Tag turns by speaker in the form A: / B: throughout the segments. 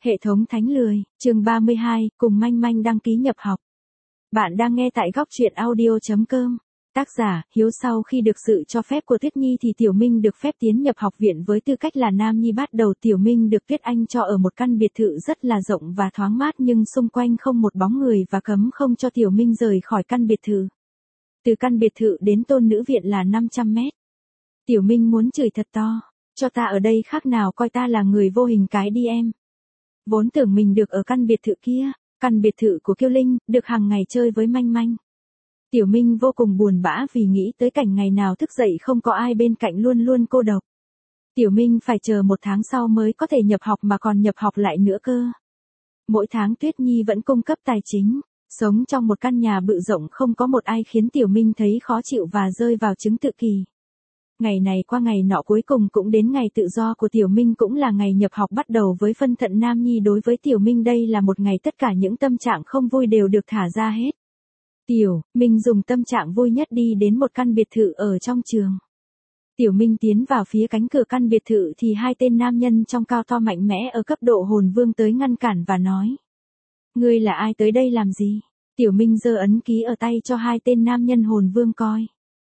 A: Hệ thống Thánh Lười, chương 32, cùng Manh Manh đăng ký nhập học. Bạn đang nghe tại góc truyện audio.com. Tác giả, Hiếu. Sau khi được sự cho phép của Tuyết Nhi thì Tiểu Minh được phép tiến nhập học viện với tư cách là nam nhi. Bắt đầu Tiểu Minh được Tuyết Anh cho ở một căn biệt thự rất là rộng và thoáng mát, nhưng xung quanh không một bóng người và cấm không cho Tiểu Minh rời khỏi căn biệt thự. Từ căn biệt thự đến tôn nữ viện là 500 mét. Tiểu Minh muốn chửi thật to, cho ta ở đây khác nào coi ta là người vô hình cái đi em. Vốn tưởng mình được ở căn biệt thự kia, căn biệt thự của Kiêu Linh, được hàng ngày chơi với Manh Manh. Tiểu Minh vô cùng buồn bã vì nghĩ tới cảnh ngày nào thức dậy không có ai bên cạnh, luôn luôn cô độc. Tiểu Minh phải chờ 1 tháng sau mới có thể nhập học, mà còn nhập học lại nữa cơ. Mỗi tháng Tuyết Nhi vẫn cung cấp tài chính, sống trong một căn nhà bự rộng không có một ai khiến Tiểu Minh thấy khó chịu và rơi vào chứng tự kỷ. Ngày này qua ngày nọ, cuối cùng cũng đến ngày tự do của Tiểu Minh, cũng là ngày nhập học bắt đầu với phân thận nam nhi. Đối với Tiểu Minh đây là một ngày tất cả những tâm trạng không vui đều được thả ra hết. Tiểu Minh dùng tâm trạng vui nhất đi đến một căn biệt thự ở trong trường. Tiểu Minh tiến vào phía cánh cửa căn biệt thự thì 2 tên nam nhân trong cao to mạnh mẽ ở cấp độ hồn vương tới ngăn cản và nói: "Ngươi là ai, tới đây làm gì?" Tiểu Minh giơ ấn ký ở tay cho 2 tên nam nhân hồn vương coi.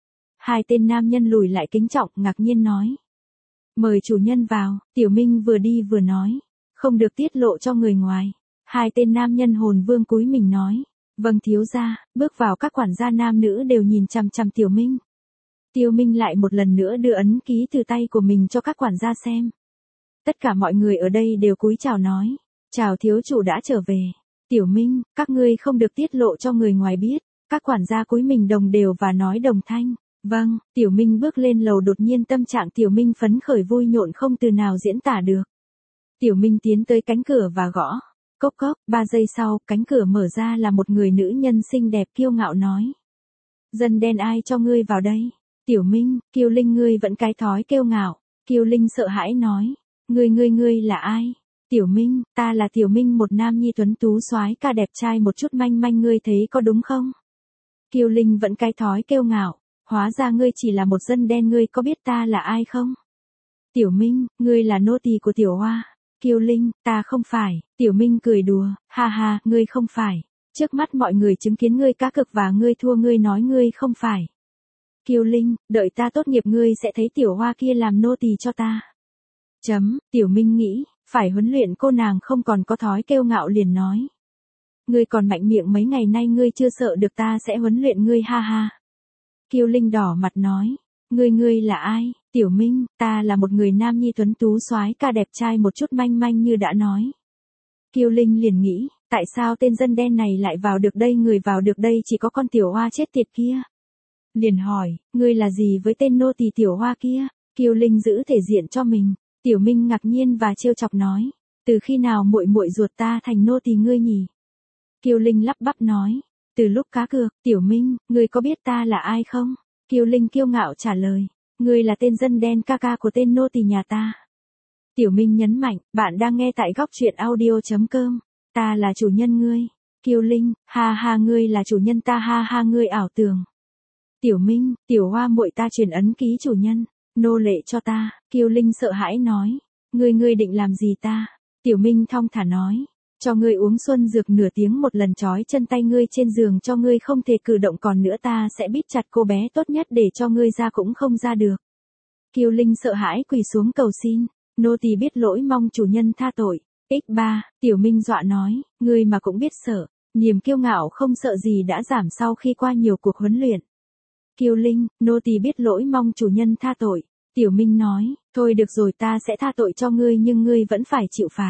A: 2 tên nam nhân lùi lại kính trọng, ngạc nhiên nói: "Mời chủ nhân vào." Tiểu Minh vừa đi vừa nói: "Không được tiết lộ cho người ngoài." 2 tên nam nhân hồn vương cúi mình nói: "Vâng thiếu gia." Bước vào, các quản gia nam nữ đều nhìn chằm chằm Tiểu Minh. Tiểu Minh lại một lần nữa đưa ấn ký từ tay của mình cho các quản gia xem. Tất cả mọi người ở đây đều cúi chào nói: "Chào thiếu chủ đã trở về." "Tiểu Minh, các ngươi không được tiết lộ cho người ngoài biết." Các quản gia cúi mình đồng đều và nói đồng thanh: "Vâng." Tiểu Minh bước lên lầu, đột nhiên tâm trạng Tiểu Minh phấn khởi vui nhộn không từ nào diễn tả được. Tiểu Minh tiến tới cánh cửa và gõ. Cốc cốc, 3 giây sau, cánh cửa mở ra là một người nữ nhân xinh đẹp kiêu ngạo nói: "Dân đen ai cho ngươi vào đây?" "Tiểu Minh, Kiêu Linh ngươi vẫn cái thói kiêu ngạo." Kiêu Linh sợ hãi nói: Ngươi là ai?" "Tiểu Minh, ta là Tiểu Minh, một nam nhi tuấn tú soái ca đẹp trai một chút, Manh Manh ngươi thấy có đúng không?" Kiêu Linh vẫn cái thói kiêu ngạo: "Hóa ra ngươi chỉ là một dân đen, ngươi có biết ta là ai không?" "Tiểu Minh, ngươi là nô tỳ của Tiểu Hoa." Kiêu Linh: "Ta không phải." Tiểu Minh cười đùa: "Ha ha, ngươi không phải. Trước mắt mọi người chứng kiến ngươi cá cược và ngươi thua, ngươi nói ngươi không phải." Kiêu Linh: "Đợi ta tốt nghiệp ngươi sẽ thấy Tiểu Hoa kia làm nô tỳ cho ta." Tiểu Minh nghĩ, phải huấn luyện cô nàng không còn có thói kiêu ngạo, liền nói: "Ngươi còn mạnh miệng, mấy ngày nay ngươi chưa sợ được ta sẽ huấn luyện ngươi, ha ha." Kiêu Linh đỏ mặt nói: Ngươi là ai?" "Tiểu Minh, ta là một người nam nhi tuấn tú soái ca đẹp trai một chút, Manh Manh như đã nói." Kiêu Linh liền nghĩ, tại sao tên dân đen này lại vào được đây, người vào được đây chỉ có con Tiểu Hoa chết tiệt kia. Liền hỏi: "Ngươi là gì với tên nô tỳ Tiểu Hoa kia?" Kiêu Linh giữ thể diện cho mình. Tiểu Minh ngạc nhiên và trêu chọc nói: "Từ khi nào muội muội ruột ta thành nô tỳ ngươi nhỉ?" Kiêu Linh lắp bắp nói: "Từ lúc cá cược." "Tiểu Minh, ngươi có biết ta là ai không?" Kiêu Linh kiêu ngạo trả lời: "Ngươi là tên dân đen ca ca của tên nô tỳ nhà ta." Tiểu Minh nhấn mạnh: "Bạn đang nghe tại góc truyện audio.com. Ta là chủ nhân ngươi." Kiêu Linh: "Ha ha, ngươi là chủ nhân ta, ha ha, ngươi ảo tưởng." Tiểu Minh: "Tiểu Hoa muội ta truyền ấn ký chủ nhân, nô lệ cho ta." Kiêu Linh sợ hãi nói: Ngươi định làm gì ta?" Tiểu Minh thong thả nói: "Cho ngươi uống xuân dược nửa tiếng một lần, trói chân tay ngươi trên giường cho ngươi không thể cử động, còn nữa ta sẽ bít chặt cô bé tốt nhất để cho ngươi ra cũng không ra được." Kiêu Linh sợ hãi quỳ xuống cầu xin: "Nô tỳ biết lỗi, mong chủ nhân tha tội." X3, Tiểu Minh dọa nói: "Ngươi mà cũng biết sợ." Niềm kiêu ngạo không sợ gì đã giảm sau khi qua nhiều cuộc huấn luyện. Kiêu Linh: "Nô tỳ biết lỗi, mong chủ nhân tha tội." Tiểu Minh nói: "Thôi được rồi, ta sẽ tha tội cho ngươi, nhưng ngươi vẫn phải chịu phạt.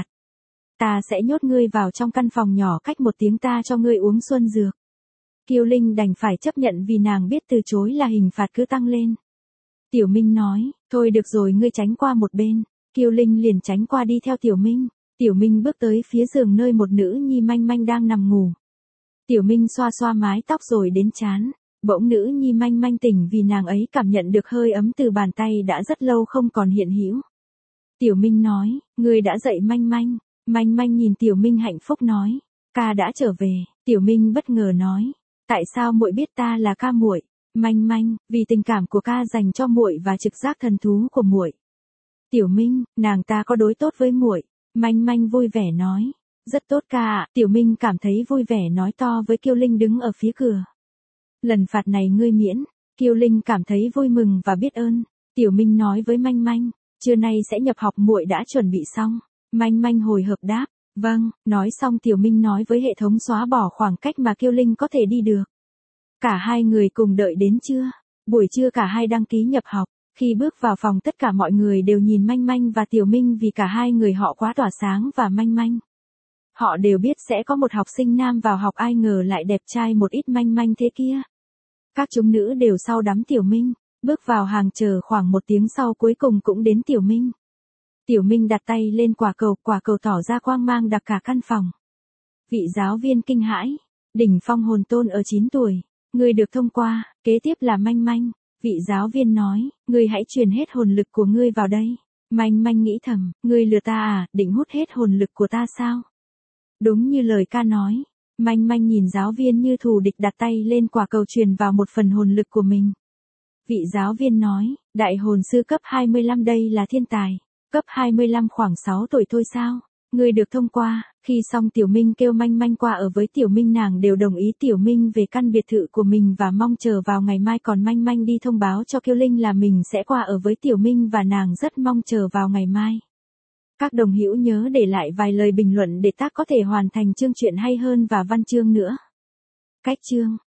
A: Ta sẽ nhốt ngươi vào trong căn phòng nhỏ, cách 1 tiếng ta cho ngươi uống xuân dược." Kiêu Linh đành phải chấp nhận vì nàng biết từ chối là hình phạt cứ tăng lên. Tiểu Minh nói: "Thôi được rồi, ngươi tránh qua một bên." Kiêu Linh liền tránh qua đi theo Tiểu Minh. Tiểu Minh bước tới phía giường nơi một nữ nhi Manh Manh đang nằm ngủ. Tiểu Minh xoa xoa mái tóc rồi đến trán. Bỗng nữ nhi Manh Manh tỉnh vì nàng ấy cảm nhận được hơi ấm từ bàn tay đã rất lâu không còn hiện hữu. Tiểu Minh nói: "Ngươi đã dậy Manh Manh." Manh Manh nhìn Tiểu Minh hạnh phúc nói: "Ca đã trở về." Tiểu Minh bất ngờ nói: "Tại sao muội biết ta là ca muội?" Manh Manh: "Vì tình cảm của ca dành cho muội và trực giác thần thú của muội." Tiểu Minh: "Nàng ta có đối tốt với muội?" Manh Manh vui vẻ nói. Rất tốt ca ạ, Tiểu Minh cảm thấy vui vẻ nói to với Kiêu Linh đứng ở phía cửa. Lần phạt này ngươi miễn. Kiêu Linh cảm thấy vui mừng và biết ơn. Tiểu Minh nói với Manh Manh, trưa nay sẽ nhập học muội đã chuẩn bị xong. Manh Manh hồi hộp đáp, vâng, nói xong Tiểu Minh nói với hệ thống xóa bỏ khoảng cách mà Kiêu Linh có thể đi được. Cả hai người cùng đợi đến trưa. Buổi trưa cả hai đăng ký nhập học. Khi bước vào phòng tất cả mọi người đều nhìn Manh Manh và Tiểu Minh vì cả hai người họ quá tỏa sáng và Manh Manh. Họ đều biết sẽ có một học sinh nam vào học, ai ngờ lại đẹp trai một ít Manh Manh thế kia. Các chúng nữ đều sau đắm Tiểu Minh, bước vào hàng chờ khoảng 1 tiếng sau cuối cùng cũng đến Tiểu Minh. Tiểu Minh đặt tay lên quả cầu tỏ ra quang mang đặc cả căn phòng. Vị giáo viên kinh hãi, đỉnh phong hồn tôn ở 9 tuổi, người được thông qua, kế tiếp là Manh Manh. Vị giáo viên nói, ngươi hãy truyền hết hồn lực của ngươi vào đây. Manh Manh nghĩ thầm, ngươi lừa ta à, định hút hết hồn lực của ta sao? Đúng như lời ca nói, Manh Manh nhìn giáo viên như thù địch đặt tay lên quả cầu truyền vào một phần hồn lực của mình. Vị giáo viên nói, đại hồn sư cấp 25 đây là thiên tài, cấp 25 khoảng 6 tuổi thôi sao? Ngươi được thông qua. Khi xong Tiểu Minh kêu Manh Manh qua ở với Tiểu Minh, nàng đều đồng ý Tiểu Minh về căn biệt thự của mình và mong chờ vào ngày mai, còn Manh Manh đi thông báo cho Kiêu Linh là mình sẽ qua ở với Tiểu Minh và nàng rất mong chờ vào ngày mai. Các đồng hữu nhớ để lại vài lời bình luận để tác có thể hoàn thành chương truyện hay hơn và văn chương nữa. Cách chương